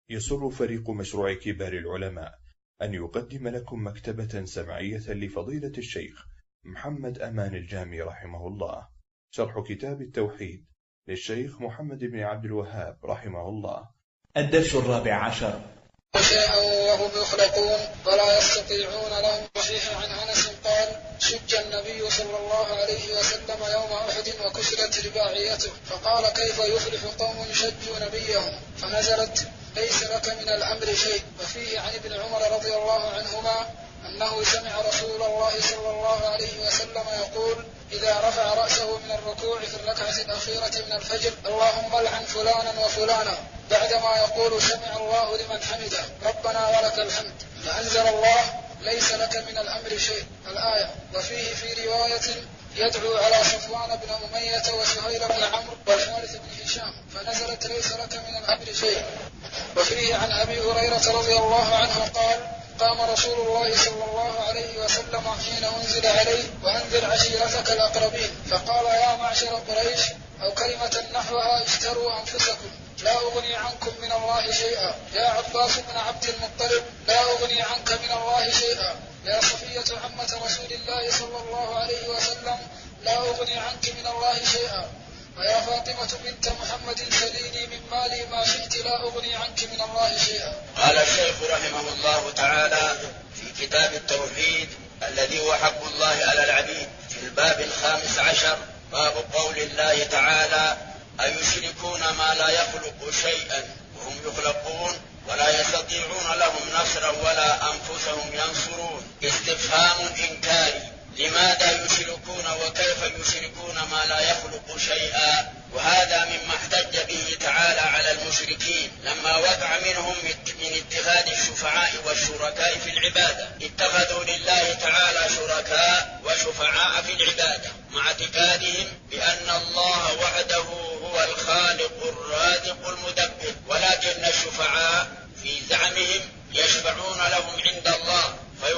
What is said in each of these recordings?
يسر فريق مشروع كبار العلماء أن يقدم لكم مكتبة سمعية لفضيلة الشيخ محمد أمان الجامي رحمه الله، شرح كتاب التوحيد للشيخ محمد بن عبد الوهاب رحمه الله. الدرس 14. شيئا وهم يخلقون ولا يستطيعون لهم. صحيح عن أنس قال: شج النبي صلى الله عليه وسلم يوم أحد وكسرت رباعيته، فقال: كيف يفلح قوم شجوا نبيهم؟ فنزلت: ليس لك من الأمر شيء. وفيه عن ابن عمر رضي الله عنهما أنه سمع رسول الله صلى الله عليه وسلم يقول: إذا رفع رأسه من الركوع في الركعة الأخيرة من الفجر: اللهم العن فلانا وفلانا، بعدما يقول: سمع الله لمن حمده ربنا ولك الحمد، فأنزل الله: ليس لك من الأمر شيء، الآية. وفيه في رواية: يدعو على صفوان بن أمية وسهيل بن عمرو والحارث بن هشام، فنزلت: ليس لك من الأمر شيء. وفيه عن أبي هريرة رضي الله عنه قال: قام رسول الله صلى الله عليه وسلم حين أنزل عليه: وأنذر عشيرتك الأقربين، فقال: يا معشر قريش، أو كلمة نحوها: اشتروا أنفسكم، لا أغني عنكم من الله شيئا. يا عباس بن عبد المطلب، لا أغني عنك من الله شيئا. يا صفية عمة رسول الله صلى الله عليه وسلم، لا أغني عنك من الله شيئا. ويا فاطمة بنت محمد، سليني من مالي ما شئت، لا أغني عنك من الله شيئا. قال الشيخ رحمه الله تعالى في كتاب التوحيد الذي هو حق الله على العبيد في الباب 15، باب قول الله تعالى: أيشركون ما لا يخلق شيئا وهم يخلقون ولا يستطيعون لهم نصرا ولا أنفسهم ينصرون. استفهام إنكاري: لماذا يشركون وكيف يشركون ما لا يخلق شيئا؟ وهذا مما احتج به تعالى على المشركين لما وقع منهم من اتخاذ الشفعاء والشركاء في العبادة. اتخذوا لله تعالى شركاء وشفعاء في العبادة مع اعتقادهم بأن الله وحده هو الخالق الرازق المدبر، ولكن الشفعاء في زعمهم يشفعون لهم عند الله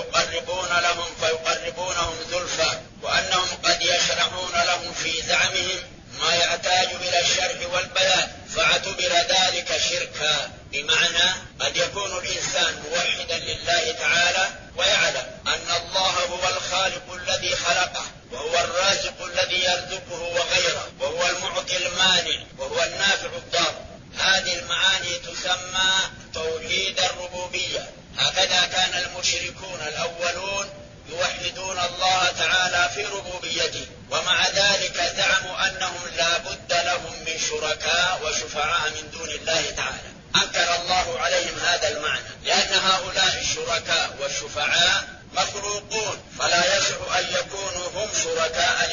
فيقربونهم زلفى، وأنهم قد يشرحون لهم في زعمهم ما يحتاج إلى الشرح والبيان، فاعتبر ذلك شركا. بمعنى قد يكون الإنسان موحدا لله تعالى ويعلم أن الله هو الخالق الذي خلقه، وهو الرازق الذي يرزقه وغيره، وهو المعطي المانع، وهو النافع الضار. هذه المعاني تسمى توحيد الربوبية. هكذا كان المشركون الأولون يوحدون الله تعالى في ربوبيته، ومع ذلك زعموا أنهم لا بد لهم من شركاء وشفعاء من دون الله تعالى. أنكر الله عليهم هذا المعنى، لأن هؤلاء الشركاء والشفعاء مخلوقون، فلا يصح أن يكونوا هم شركاء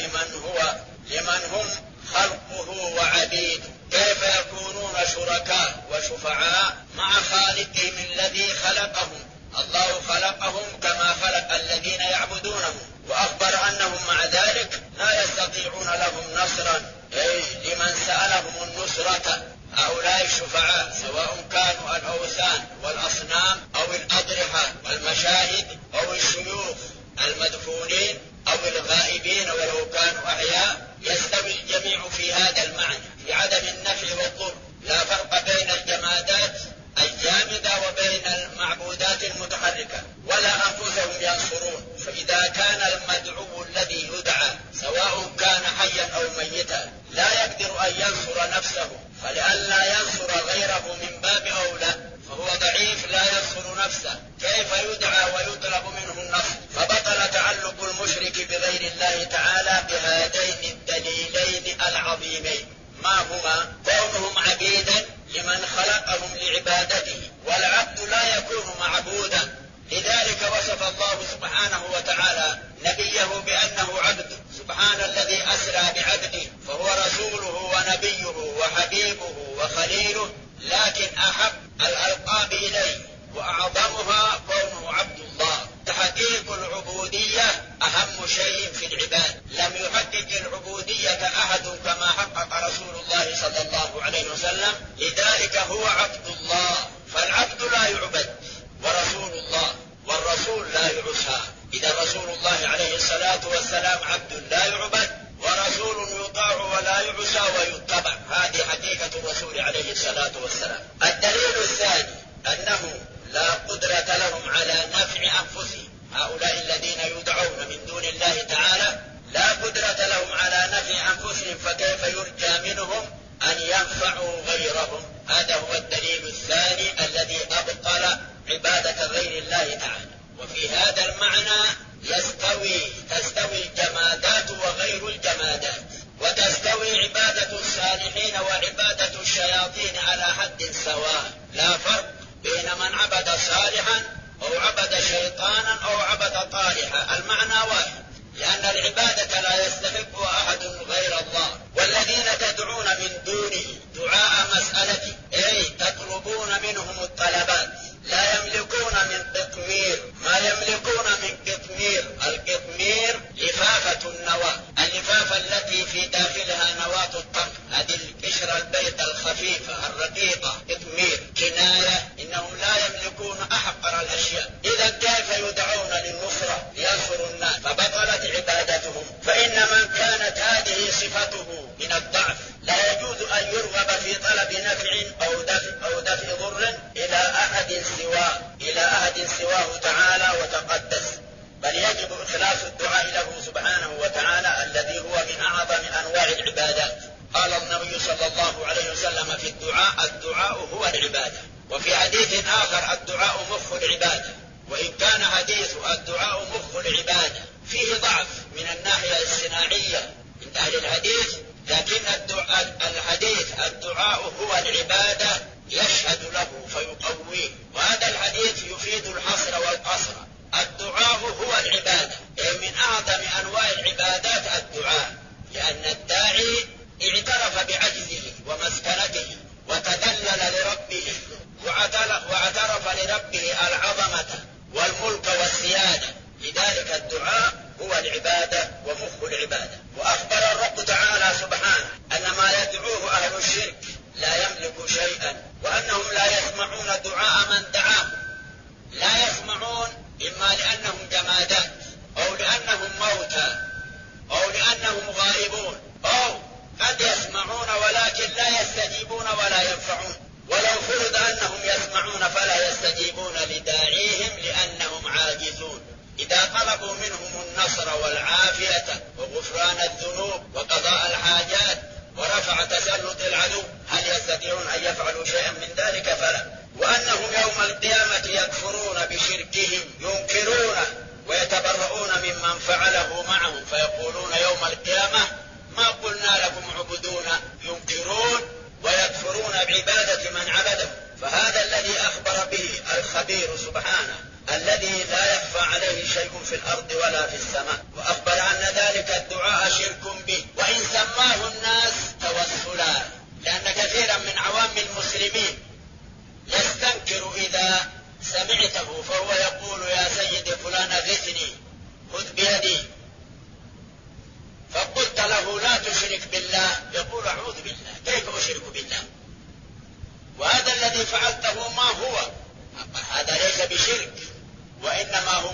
لمن هم خلقه وعبيده. كيف يكونون شركاء وشفعاء مع خالقهم الذي خلقهم؟ الله خلقهم كما خلق الذين يعبدونه، وأخبر أنهم مع ذلك لا يستطيعون لهم نصرا، أي لمن سألهم النصرة. هؤلاء الشفعاء سواء كانوا الأوثان والأصنام أو الأضرحة والمشاهد أو الشيوخ المدفونين أو الغائبين ولو كانوا أحياء، يستوي الجميع في هذا المعنى، في عدم النفع والضر. لا فرق بين الجمادات الجامدة وبين المعبودات المتحركة، ولا أنفسهم ينصرون. فإذا كان المدعو الذي يدعى سواء كان حيا أو ميتا لا يقدر أن ينصر نفسه، فلئلا ينصر غيره من باب أولى، فهو ضعيف لا ينصر نفسه، كيف يدعى ويطلب منه النصر؟ فبطل تعلق المشرك بغير الله تعالى بهذين الدليلين العظيمين. ما هما؟ كونهم عبيدا لمن خلقهم لعبادته، والعبد لا يكون معبودا. لذلك وصف الله سبحانه وتعالى نبيه بأنه عبد. سبحان الذي أسرى بعبده، فهو رسوله ونبيه وحبيبه وخليله، لكن أحب الألقاب إليه وأعظمها كونه عبد الله. تحقيق العبودية أهم شيء في العباد. لم يحقق العبودية أحد كما حقق رسول الله صلى الله عليه وسلم، لذلك هو عبد الله. فالعبد لا يعبد ورسول الله، والرسول لا يعصى. إذا رسول الله عليه الصلاة والسلام عبد لا يعبد، ورسول يطاع ولا يعصى ويتبع. هذه حقيقة الرسول عليه الصلاة والسلام. الدليل في هذا المعنى تستوي الجمادات وغير الجمادات، وتستوي عبادة الصالحين وعبادة الشياطين على حد سواء، لا فرق بين من عبد صالحا أو عبد شيطانا أو عبد طالحا، المعنى واحد، لأن العبادة لا يستحق أحد غير الله. والذين تدعون من دونه دعاء مسألة، أي تطلبون منهم الطلبات، لا يملكون من قطمير، ما يملكون من قطمير. القطمير لفافة النواة، اللفافة التي في داخلها نواة التمر، هذه القشرة البيضاء الخفيفة الرقيقة، قطمير، كناية إنهم لا يملكون أحقر الأشياء. إذا كيف يدعون للنصرة لينصروا الناس؟ فبطلت عبادتهم. فإن من كانت هذه صفته من الضعف لا يجوز أن يرغب في طلب نفع أو دفع ضر إلى أحد سواه تعالى وتقدس، بل يجب إخلاص الدعاء له سبحانه وتعالى الذي هو من أعظم أنواع العبادات. قال النبي صلى الله عليه وسلم في الدعاء هو العبادة. وفي حديث آخر الدعاء مخ العبادة. وإن كان حديث الدعاء مخ العبادة فيه ضعف من الناحية الصناعية من أهل الحديث، لكن الحديث الدعاء هو العبادة يشهد له فيقويه، وهذا الحديث يفيد الحصر والقصر. الدعاء هو العبادة، من أعظم أنواع العبادات الدعاء، لأن الداعي اعترف بعجزه ومسكنته وتذلل لربه واعترف لربه العظمة والملك والسيادة، لذلك الدعاء هو العبادة ومخ العبادة. وأخبر الرب تعالى سبحانه أن ما يدعوه أهل الشرك لا يملك شيئا، وأنهم لا يسمعون دعاء من دعاهم، لا يسمعون، إما لأنهم جمادات أو لأنهم موتى أو لأنهم غائبون، أو قد يسمعون ولكن لا يستجيبون ولا ينفعون. ولو فرض أنهم يسمعون فلا يستجيبون لداعيهم لأنهم عاجزون. إذا طلبوا منهم النصر والعافية وغفران الذنوب وقضاء الحاجات ورفع تسلط العدو، هل يستطيعون أن يفعلوا شيئا من ذلك؟ فلا. وأنهم يوم القيامة يكفرون بشركهم، ينكرونه ويتبرؤون ممن فعله معهم، فيقولون يوم القيامة ما قلنا لكم اعبدونا، ينكرون ويكفرون بعبادة من عبده. فهذا الذي أخبر به الخبير سبحانه الذي لا يخفى عليه شيء في الأرض ولا في السماء، وأخبر أن ذلك الدعاء شرك به، وإن سماه الناس توسلا، لأن كثيرا من عوام المسلمين يستنكر إذا سمعته، فهو يقول يا سيدي فلان غثني، خذ بيدي، فقلت له لا تشرك بالله، يقول أعوذ بالله، كيف أشرك بالله؟ وهذا الذي فعلته ما هو، هذا ليس بشرك، وإنما هو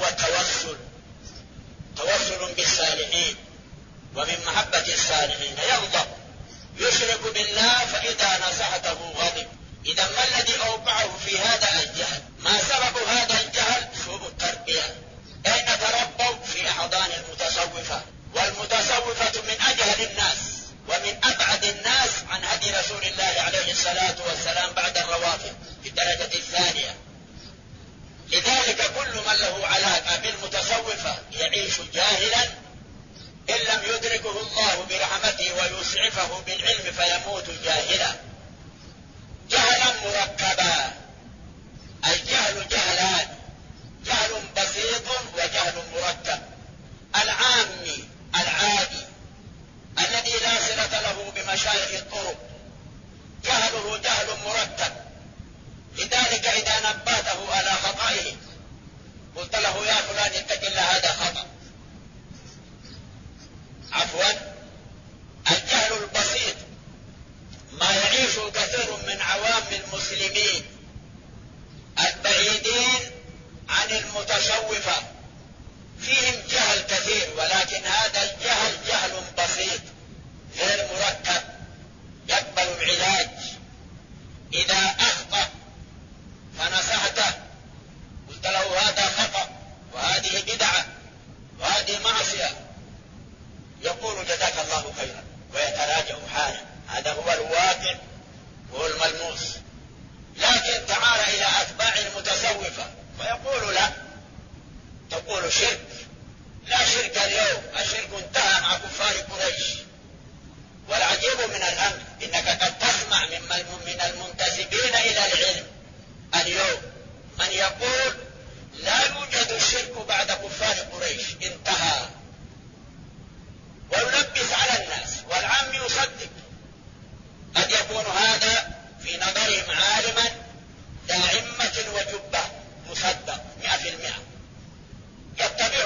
توسل بالصالحين ومن محبة الصالحين. يغضب، يشرك بالله، فإذا نصحته غضب. إذا ما الذي أوقعه في هذا الجهل؟ ما سبب هذا الجهل؟ سوء التربية. أين تربوا؟ في أحضان المتصوفة، والمتصوفة من أجهل الناس ومن أبعد الناس عن هدي رسول الله عليه الصلاة والسلام بعد الروافض في الدرجة الثانية. لذلك كل من له علاقة بالمتصوفة يعيش جاهلا إن لم يدركه الله برحمته ويسعفه بالعلم فيموت جاهلا، جهلا مركبا. الجهل جهلان، جهل بسيط وجهل مركب. العامي العادي الذي لا صلة له بمشايخ الطرق جهله جهل مركب. لذلك إذا نبهته على خطئه قلت له يا فلان اتق الله هذا خطأ. عفوا، الجهل البسيط ما يعيش يقولوا شرك. لا شرك اليوم، الشرك انتهى مع كفار قريش. والعجيب من الأمر إنك قد تسمع من المنتسبين إلى العلم اليوم من يقول لا يوجد الشرك بعد كفار قريش، انتهى، ويلبس على الناس والعام يصدق. قد يكون هذا في نظرهم عالما ذا عمة وجبة، مصدق 100%، يتبع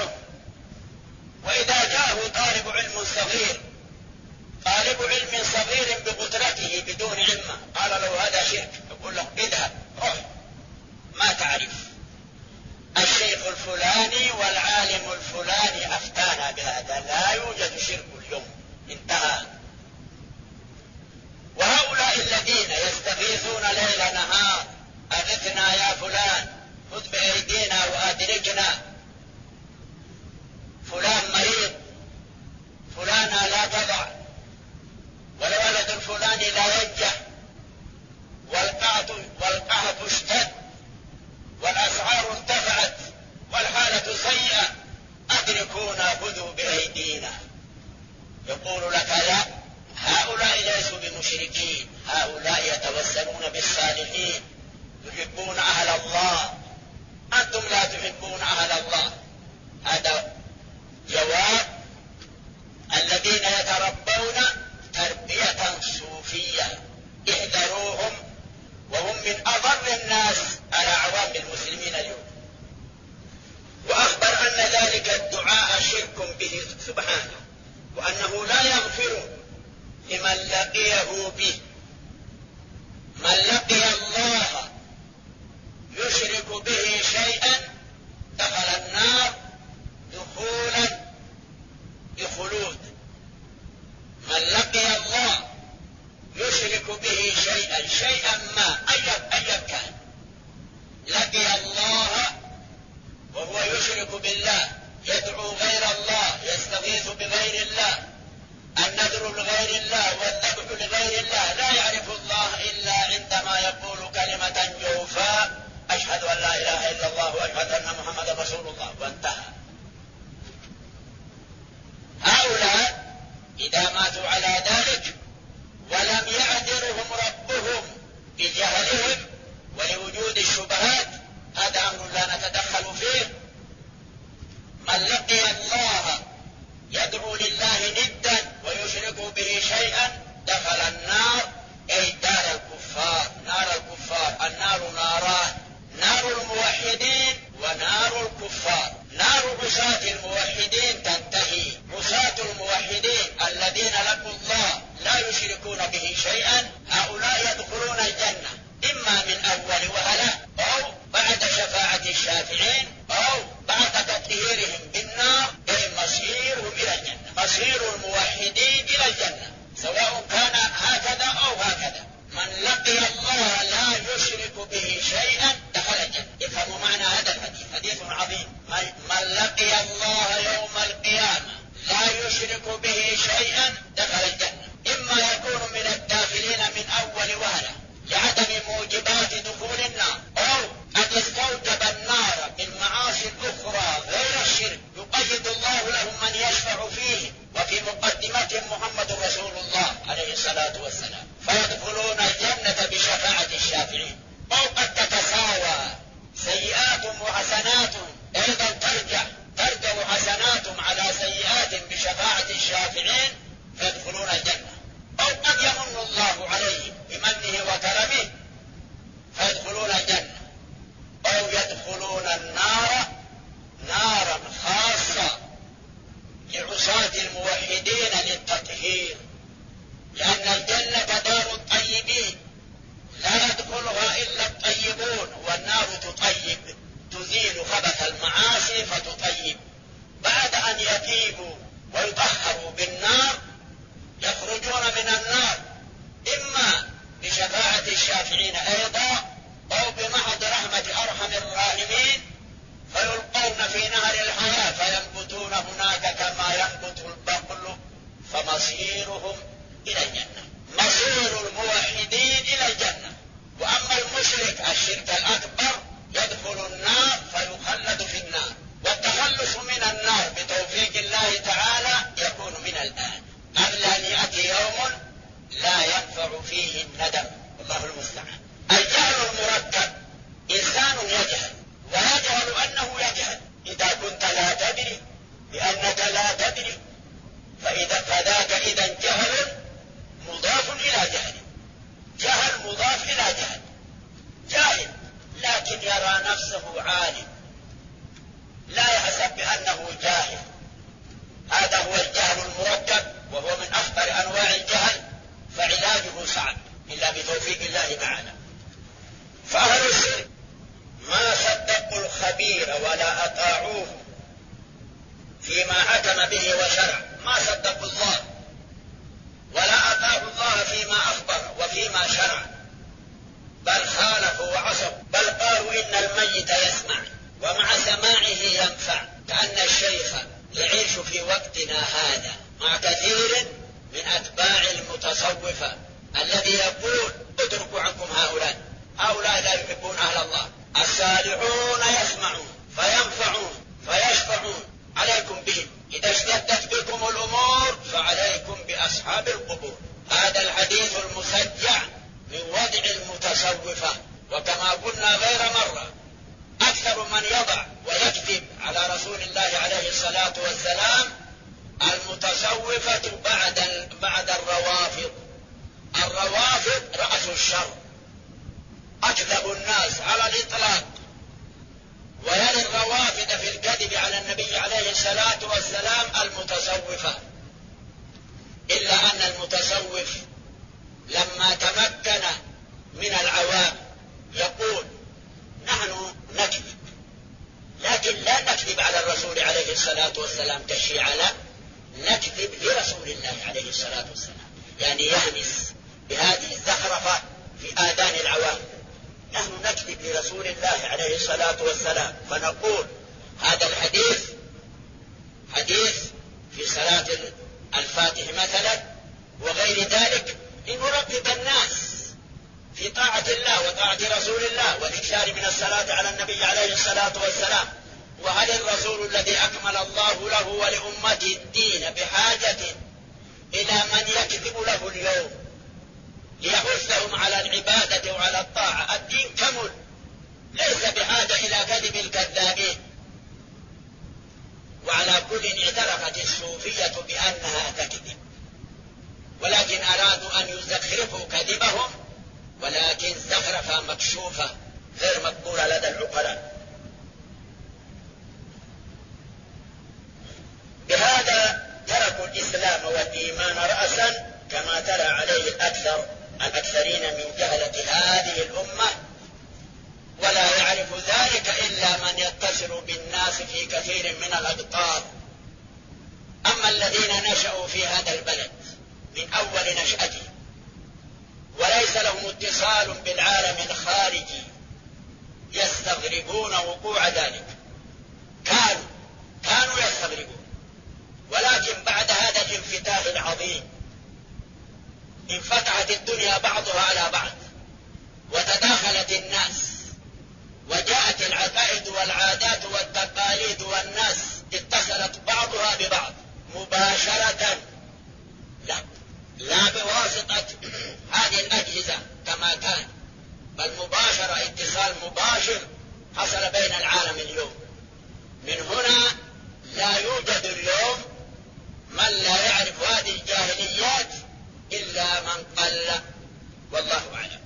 فيما حكم به وشرع ما صدقوا الله ولا أطاعوا الله فيما أخبر وفيما شرع، بل خالفوا وعصوا، بل قالوا إن الميت يسمع ومع سماعه ينفع، كأن الشيخ يعيش في وقتنا هذا مع كثير من أتباع المتصوفة الذي يقول اتركوا عنكم هؤلاء لا يحبون أهل الله، الصالحون يسمعون فينفعون فيشفعون، عليكم بهم، إذا اشتدت بكم الأمور فعليكم بأصحاب القبور. هذا الحديث المسجع من وضع المتصوفة، وكما قلنا غير مرة أكثر من يضع ويكذب على رسول الله عليه الصلاة والسلام المتصوفة بعد الروافض. الروافض رأس الشر، أكذب الناس على الإطلاق، ويلي الروافض في الكذب على النبي عليه الصلاة والسلام المتصوفة، إلا أن المتصوف لما تمكن من العوام يقول نحن نكذب، لكن لا نكذب على الرسول عليه الصلاة والسلام كالشيعة، لا، نكذب لرسول الله عليه الصلاة والسلام، يعني يهمس بهذه الزخرفة في آذان العوام، نحن نكذب لرسول الله عليه الصلاة والسلام، فنقول هذا الحديث حديث في صلاة الفاتح مثلا وغير ذلك لنرغب الناس في طاعة الله وطاعة رسول الله والإكثار من الصلاة على النبي عليه الصلاة والسلام. وهل الرسول الذي أكمل الله له ولأمته الدين بحاجة إلى من يكذب له اليوم ليحثهم على العبادة وعلى الطاعة؟ الدين كمل، ليس بحاجة إلى كذب الكذابين. وعلى كل اعترفت الصوفية بأنها تكذب، ولكن أرادوا أن يزخرفوا كذبهم، ولكن زخرفة مكشوفة غير مقبولة لدى العقلاء. بهذا تركوا الإسلام والإيمان رأسا كما ترى عليه الأكثرين من جهلة هذه الأمة، ولا يعرف ذلك إلا من يتصل بالناس في كثير من الأقطار. أما الذين نشأوا في هذا البلد من أول نشأته وليس لهم اتصال بالعالم الخارجي يستغربون وقوع ذلك، كانوا يستغربون، ولكن بعد هذا الانفتاح العظيم انفتحت الدنيا بعضها على بعض وتداخلت الناس، وجاءت العقائد والعادات والتقاليد، والناس اتصلت بعضها ببعض مباشرة، لا بواسطة هذه الأجهزة كما كان، بل مباشرة، اتصال مباشر حصل بين العالم اليوم. من هنا لا يوجد اليوم من لا يعرف هذه الجاهليات إلا من قل، والله أعلم.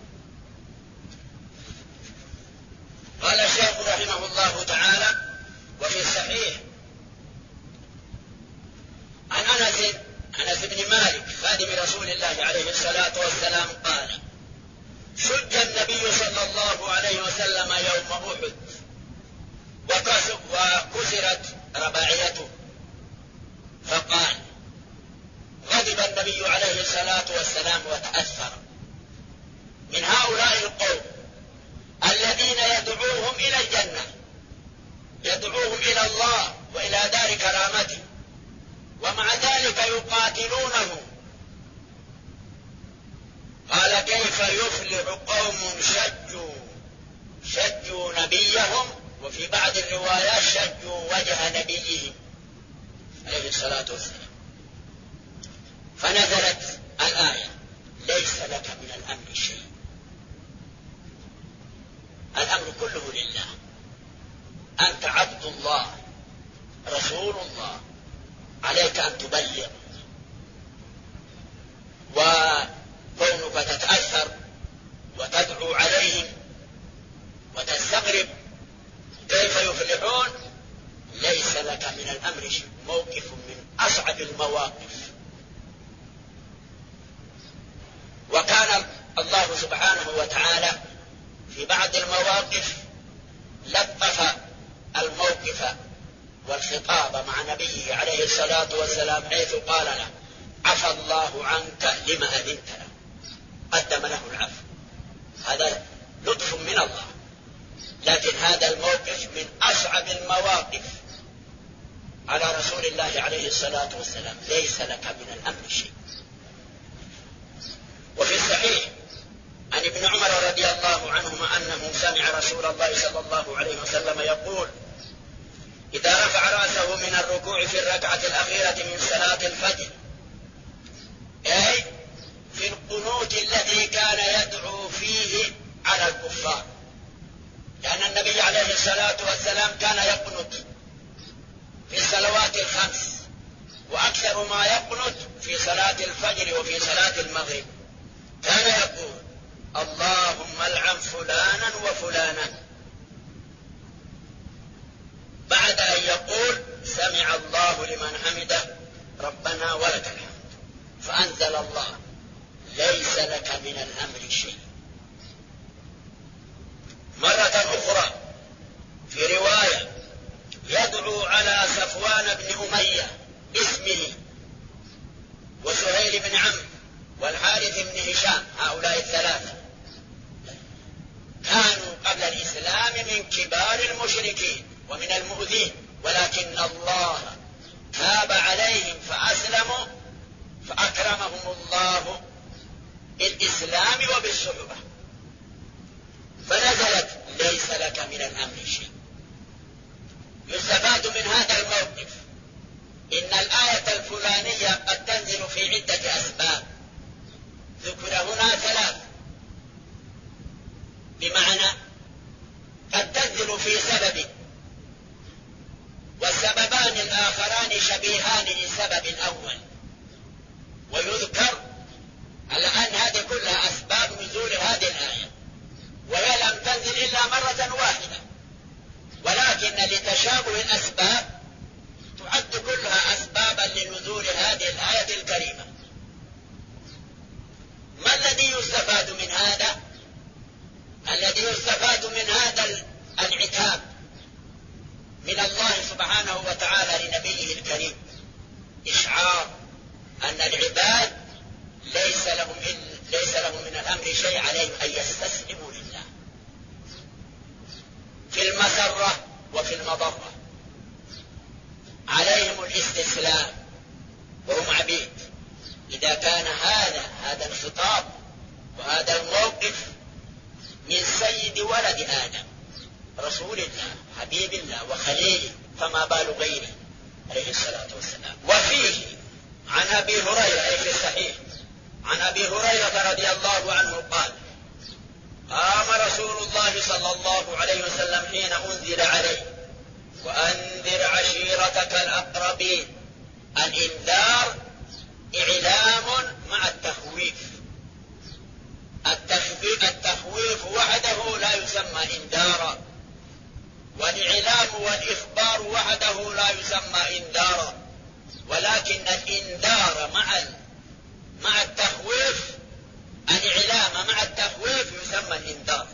قال الشيخ رحمه الله تعالى: وفي الصحيح عن أنس بن مالك خادم رسول الله عليه الصلاة والسلام قال: شج النبي صلى الله عليه وسلم يوم أحد وكسرت رباعيته، فقال: غضب النبي عليه الصلاة والسلام وتأثر من هؤلاء القوم الذين يدعوهم إلى الجنة، يدعوهم إلى الله وإلى دار كرامته، ومع ذلك يقاتلونه. قال: كيف يفلح قوم شجوا نبيهم، وفي بعض الروايات شجوا وجه نبيهم عليه الصلاة والسلام. فنزلت الآية: ليس لك من الأمر شيء، الأمر كله لله، أنت عبد الله رسول الله، عليك أن تبلغ. وكونك تتأثر وتدعو عليهم وتستغرب كيف يفلحون، ليس لك من الأمر شيء، موقف من أصعب المواقف. وكان الله سبحانه وتعالى في بعض المواقف لطف الموقف والخطاب مع نبيه عليه الصلاة والسلام حيث قال له: عفى الله عنك لما أذنت له، قدم له العفو. هذا لطف من الله. لكن هذا الموقف من أصعب المواقف على رسول الله عليه الصلاة والسلام. ليس لك من الأمر شيء. وفي الصحيح عن ابن عمر رضي الله عنهما أنه سمع رسول الله صلى الله عليه وسلم يقول: إذا رفع رأسه من الركوع في الركعة الأخيرة من صلاة الفجر، أي في القنوت الذي كان يدعو فيه على الكفار، لأن النبي عليه الصلاة والسلام كان يقنت في الصلوات الخمس، وأكثر ما يقنت في صلاة الفجر وفي صلاة المغرب. كان يقول: اللهم العن فلانا وفلانا، بعد أن يقول: سمع الله لمن حمده ربنا ولك الحمد. فأنزل الله: ليس لك من الأمر شيء. مرة أخرى في رواية يدعو على صفوان بن أمية باسمه، وسهيل بن عمرو، والحارث بن هشام، هؤلاء الثلاثة كانوا قبل الإسلام من كبار المشركين ومن المؤذين، ولكن الله تاب عليهم فأسلموا، فأكرمهم الله بالإسلام وبالصحبة، فنزلت: ليس لك من الأمر شيء. يستفاد من هذا الموقف إن الآية الفلانية قد تنزل في عدة أسباب، ذكر هنا ثلاث، بمعنى قد تنزل في سبب، والسببان الآخران شبيهان للسبب الأول، ويذكر على أن هذه كلها أسباب نزول هذه الآية، وهي لم تنزل إلا مرة واحدة، ولكن لتشابه الأسباب تعد كلها أسبابا لنزول هذه الآية الكريمة. ما الذي يستفاد من هذا؟ الذي يستفاد من هذا العتاب من الله سبحانه وتعالى لنبيه الكريم إشعار أن العباد ليس لهم من الأمر شيء، عليهم أن يستسلموا لله في المسرة وفي المضرة، عليهم الاستسلام وهم عبيد. إذا كان هذا الخطاب وهذا الموقف من سيد ولد آدم رسول الله حبيب الله وخليله، فما بال غيره عليه الصلاة والسلام. وفيه عن أبي هريرة أي في الصحيح عن أبي هريرة رضي الله عنه قال: قام رسول الله صلى الله عليه وسلم حين أنزل عليه: وأنذر عشيرتك الأقربين. الإنذار إعلام مع التخويف. التخويف وحده لا يسمى إنذارا، والإعلام والإخبار وحده لا يسمى إنذارا، ولكن الإنذار مع التخويف، الإعلام مع التخويف يسمى الإنذار.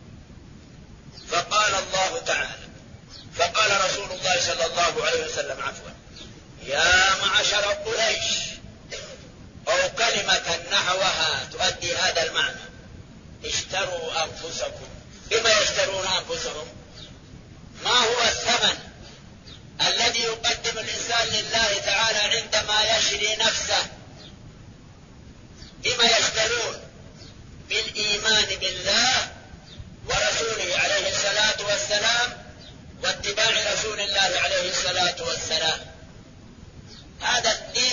فقال الله تعالى، فقال رسول الله صلى الله عليه وسلم عفوا: يا معشر قريش، أو كلمة نحوها تؤدي هذا المعنى: اشتروا أنفسكم. بما يشترون أنفسهم؟ ما هو الثمن الذي يقدم الإنسان لله تعالى عندما يشري نفسه؟ بما يشترون؟ بالإيمان بالله ورسوله عليه الصلاة والسلام، واتباع رسول الله عليه الصلاة والسلام. هذا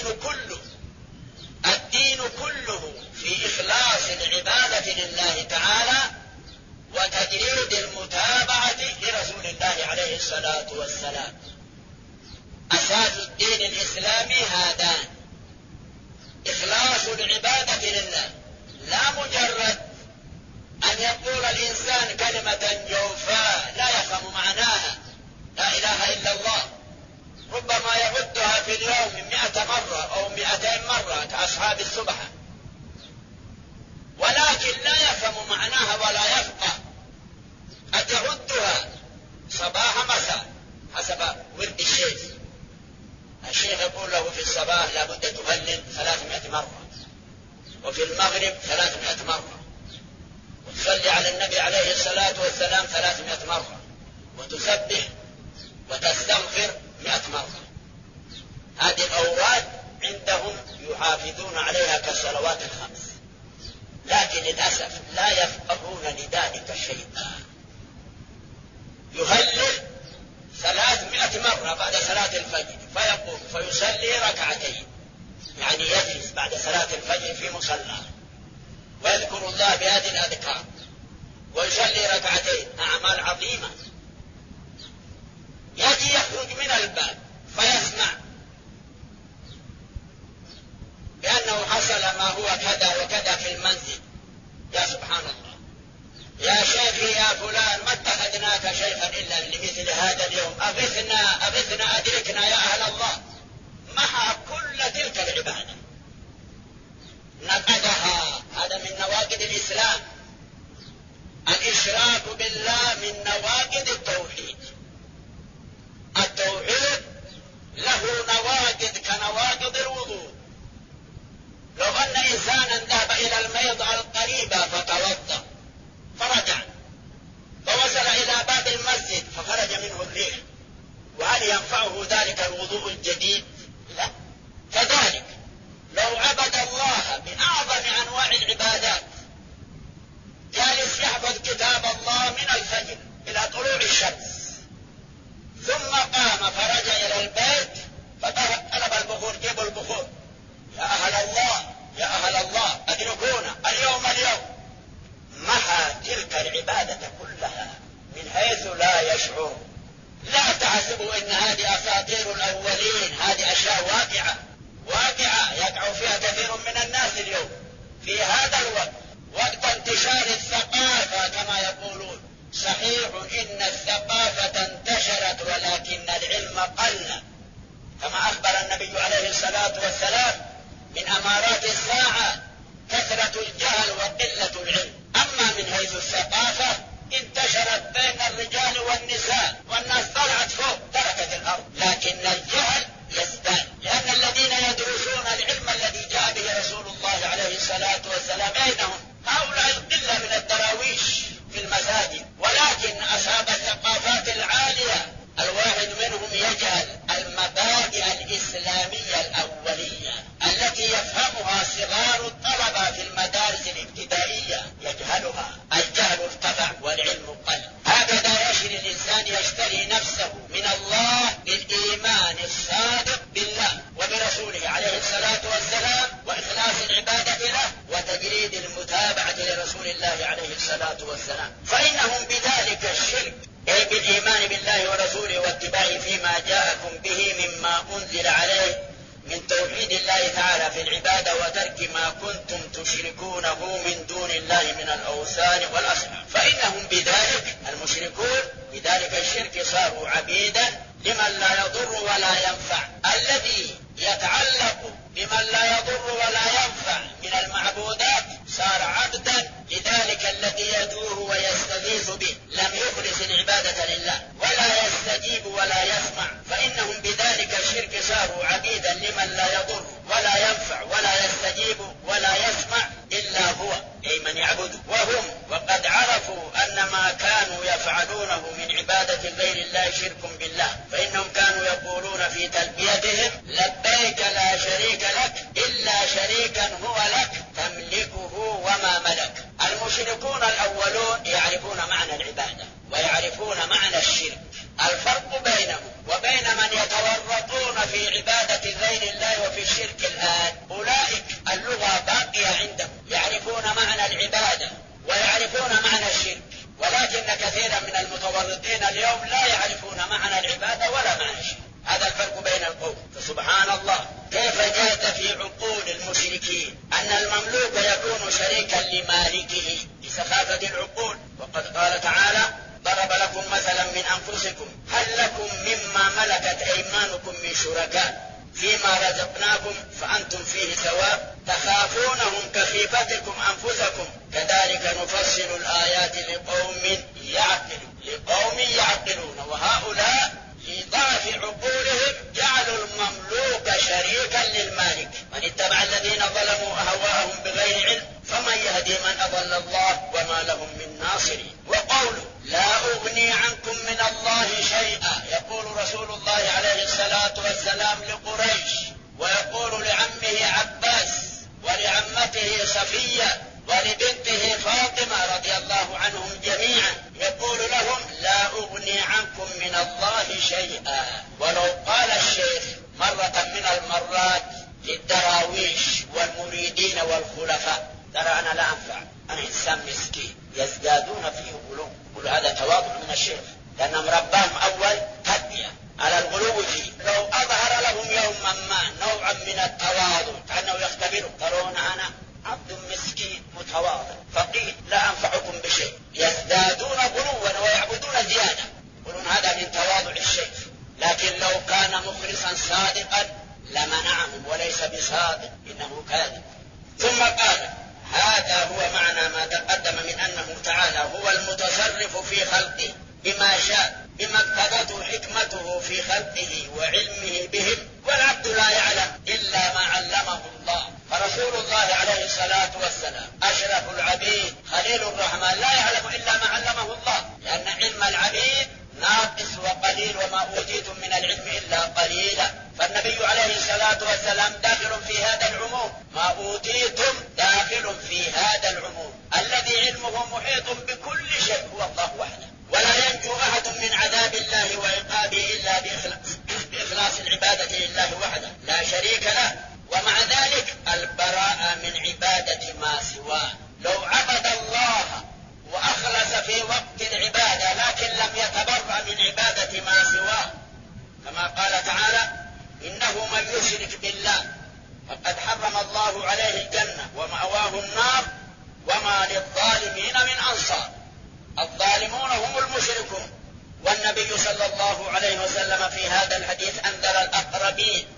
الدين كله في إخلاص العبادة لله تعالى وتجريد المتابعة لرسول الله عليه الصلاة والسلام. أساس الدين الإسلامي هذان: إخلاص العبادة لله، لا مجرد أن يقول الإنسان كلمة جوفاء لا يفهم معناها، لا إله إلا الله، ربما يعدها في اليوم 100 مرة أو 200 مرة كأصحاب السبحة، ولكن لا يفهم معناها ولا يفقه. قد يعدها صباح مساء حسب ورد الشيخ، مرة، وفي المغرب 300 مرة، وتصلي على النبي عليه الصلاة والسلام 300 مرة، وتسبح وتستغفر 100 مرة. هذه الأوراد عندهم يحافظون عليها كالصلوات الخمس، لكن للأسف لا يفقهون لذلك شيئا. يهلل 300 مرة بعد صلاة الفجر، فيقوم فيصلي ركعتين، يعني يجلس بعد صلاة الفجر في مصلى ويذكر الله بهذه الأذكار ويصلي ركعتين، أعمال عظيمة. يأتي يخرج من الباب فيسمع بأنه حصل ما هو كذا وكذا في المنزل. يا سبحان الله، يا شيخي يا فلان، ما اتخذناك شيخا إلا لمثل هذا اليوم، أغثنا أغثنا أدركنا يا أهل الله. محى كل تلك العبادة، نقضها. هذا من نواقض الإسلام. الإشراك بالله من نواقض التوحيد. التوحيد له نواقض كنواقض الوضوء. لو أن إنسانا ذهب إلى الميضة القريبة فتوضأ فرجع فوصل إلى باب المسجد فخرج منه الريح، وهل ينفعه ذلك الوضوء الجديد؟ لا. كذلك لو عبد الله بأعظم أنواع العبادات، جالس يحفظ كتاب الله من الفجر إلى طلوع الشمس، ثم قام فرجع إلى البيت فطلب البخور، جيبوا البخور، يا أهل الله يا أهل الله أدركونا اليوم، محى تلك العبادة كلها من حيث لا يشعر. لا تحسبوا إن هذه أساطير الأولين، هذه أشياء واقعة يقع فيها كثير من الناس اليوم في هذا الوقت، وقت انتشار الثقافة كما يقولون. صحيح إن الثقافة انتشرت ولكن العلم قل، كما أخبر النبي عليه الصلاة والسلام من أمارات الساعة كثرة الجهل وقلة العلم. أما من حيث الثقافة انتشرت بين الرجال والنساء، والناس طلعت فوق تركت الأرض، لكن الجهل يزداد، لأن الذين يدرسون العلم الذي جاء به رسول الله عليه الصلاة والسلام أين هم؟ هؤلاء القلة من الدراويش في المساجد. ولكن أصحاب الثقافات العالية الواحد منهم يجهل المبادئ الإسلامية الأولية التي يفهمها صغار الطلبة في المدارس الابتدائية، يجهلها. الجهل ارتفع والعلم قل. هكذا يشري الإنسان يشتري نفسه من الله بالإيمان الصادق بالله وبرسوله عليه الصلاة والسلام، وإخلاص العبادة له، وتجريد المتابعة لرسول الله عليه الصلاة والسلام. فإنهم بذلك الشرك، أي بالإيمان بالله ورسوله واتباعه فيما جاءكم به مما أنزل عليه من توحيد الله تعالى في العبادة، وترك ما كنتم تشركونه من دون الله من الأوثان والأصنام. فإنهم بذلك المشركون بذلك الشرك صاروا عبيدا لمن لا يضر ولا ينفع. الذي يتعلق بمن لا يضر ولا ينفع من المعبودات صار عبدا لذلك الذي يدعوه ويستغيث به، لم يخلص العبادة لله ولا يستجيب ولا يسمع. فإنهم بذلك الشرك صاروا عبيدا لمن لا يضر ولا ينفع ولا يستجيب ولا يسمع إلا هو، أي من يعبده. وقد عرفوا أن ما كانوا يفعلونه من عبادة غير الله شرك بالله، فإنهم كانوا يقولون في تلبيتهم لبيك لا شريك لك إلا شريكا هو لك تملكه وما ملك. المشركون الأولون يعرفون معنى العبادة ويعرفون معنى الشرك. الفرق بينهم وبين من يتورطون في عبادة غير الله وفي الشرك الآن، أولئك اللغة باقية عندهم، يعرفون معنى العبادة ويعرفون معنى الشرك، ولكن كثيرا من المتورطين اليوم لا يعرفون معنى العبادة ولا معنى الشرك. هذا الفرق بين القوم. فسبحان الله كيف جاءت في عقول المشركين أن المملوك يكون شريكا لمالكه لسخافة العقول. وقد قال تعالى ضرب لكم مثلا من أنفسكم هل لكم مما ملكت أيمانكم من شركاء فيما رزقناكم فأنتم فيه سواء تخافونهم كخيفتكم أنفسكم كذلك نفصل الآيات لقوم يعقلون. وهؤلاء لضعف عقولهم جعلوا المملوك شريكا للمالك. من اتبع الذين ظلموا الله شيئا، يقول رسول الله عليه الصلاة والسلام لقريش، ويقول لعمه عباس ولعمته صفية ولبنته فاطمة رضي الله عنهم جميعا، يقول لهم لا أغني عنكم من الله شيئا. ولو قال الشيخ مرة من المرات للدراويش والمريدين والخلفاء ترى أنا لا أنفع، أنا إنسان مسكين، يزدادون فيه غلو، كل هذا تواضع من الشيخ، لأنهم ربهم أول تربية على الغلو فيه. لو أظهر لهم يوما ما نوعا من التواضع كأنه يختبروا، ترون أنا عبد مسكين متواضع فقير لا أنفعكم بشيء، يزدادون غلوا ويعبدون زيادة، يقولون هذا من تواضع الشيخ. لكن لو كان مخلصا صادقا لمنعهم، وليس بصادق إنه كاذب. ثم قال هذا هو معنى ما تقدم من أنه تعالى هو المتصرف في خلقه بما شاء، بما اقتضته حكمته في خلقه وعلمه بهم، والعبد لا يعلم إلا ما علمه الله. فرسول الله عليه الصلاة والسلام أشرف العبيد خليل الرحمن لا يعلم إلا ما علمه الله، لأن علم العبيد ناقص وقليل، وما أوتيتم من العلم إلا قليلا. فالنبي عليه الصلاة والسلام داخل في هذا العموم، ما أوتيتم داخل في هذا العموم. الذي علمه محيط بكل شيء هو الله وحده، ولا ينجو أحد من عذاب الله وعقابه إلا بإخلاص العبادة لله وحده لا شريك له. ومع ذلك البراءة من عبادة ما سواه. لو عبد الله وأخلص في وقت العبادة لكن لم يتبرأ من عبادة ما سواه، كما قال تعالى إنه من يشرك بالله فقد حرم الله عليه الجنة ومأواه النار وما للظالمين من أنصار. الظالمون هم المشركون. والنبي صلى الله عليه وسلم في هذا الحديث أنذر الأقربين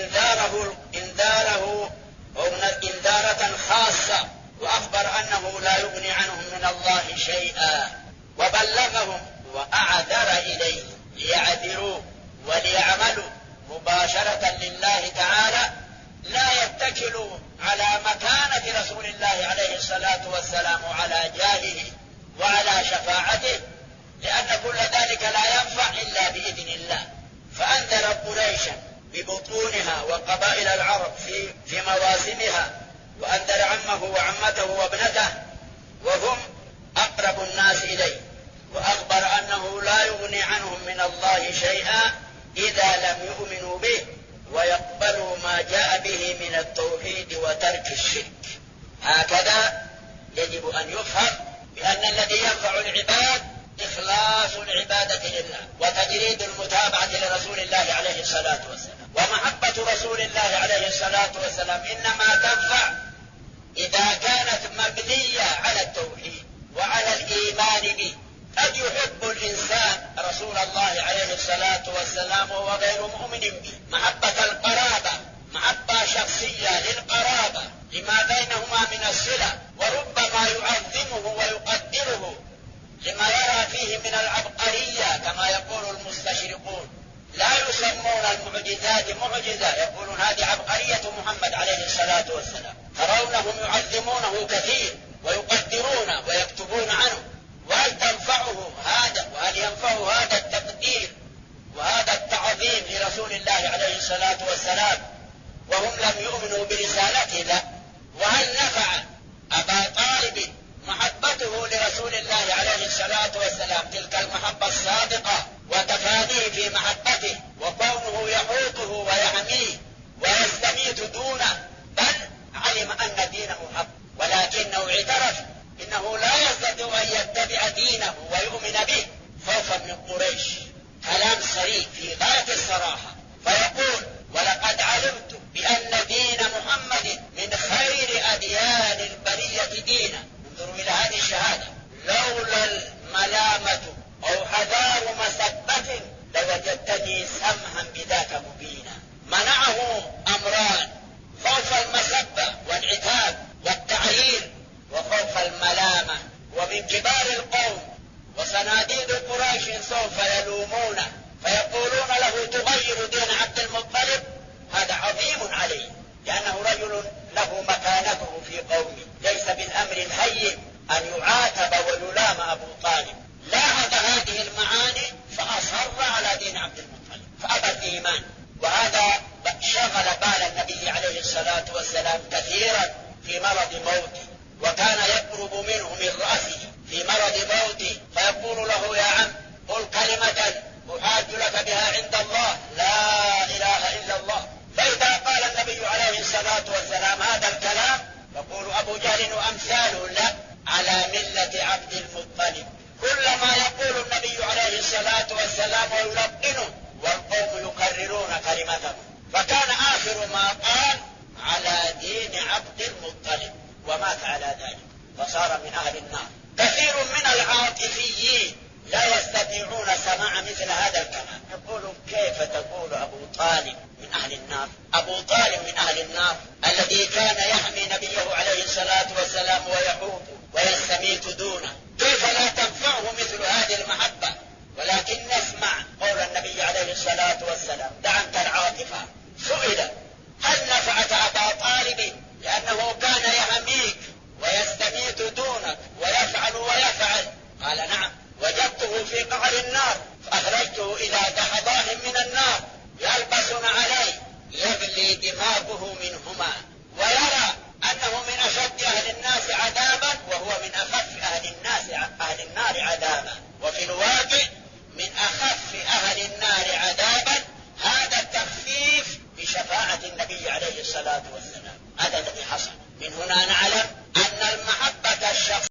إنذارة خاصة، وأخبر أنه لا يغني عنهم من الله شيئا، وبلغهم وأعذر إليهم ليعذروا وليعملوا مباشرة لله تعالى، لا يتكلوا على مكانة رسول الله عليه الصلاة والسلام وعلى جاهه وعلى شفاعته، لأن كل ذلك لا ينفع إلا بإذن الله. فأنذر قريشا ببطونها وقبائل العرب في مواسمها، وأنذر عمه وعمته وابنته وهم أقرب الناس إليه، وأخبر أنه لا يغني عنهم من الله شيئا إذا لم يؤمنوا به ويقبلوا ما جاء به من التوحيد وترك الشرك. هكذا يجب أن يفهم بأن الذي ينفع العباد إخلاص العبادة لله وتجريد المتابعة لرسول الله عليه الصلاة والسلام. ومحبة رسول الله عليه الصلاة والسلام إنما تنفع إذا كانت مبنية على التوحيد وعلى الإيمان به. قد يحب الإنسان رسول الله عليه الصلاة والسلام وهو غير مؤمن به، محبة القرابة، محبة شخصية للقرابة لما بينهما من الصلة، وربما يعظمه ويقدره لما يرى فيه من العبقرية كما يقول المستشرقون. لا يسمون المعجزات معجزة، يقولون هذه عبقرية محمد عليه الصلاة والسلام. ترونهم يعظمونه كثير ويقدرون ويكتبون عنه، وهل تنفعه هذا وهل ينفعه هذا التقدير وهذا التعظيم لرسول الله عليه الصلاة والسلام وهم لم يؤمنوا برسالته؟ لا. وهل نفع أبا طالب محبته لرسول الله عليه الصلاة والسلام تلك المحبة الصادقة وتفانيه في محبته وكونه يحوطه ويحميه ويستميت دونه، بل علم أن دينه حق، ولكنه اعترف إنه لا يستطيع أن يتبع دينه ويؤمن به خوفا من قريش. كلام صريح في غاية الصراحة، فيقول ولقد علمت بأن دين محمد من والسلام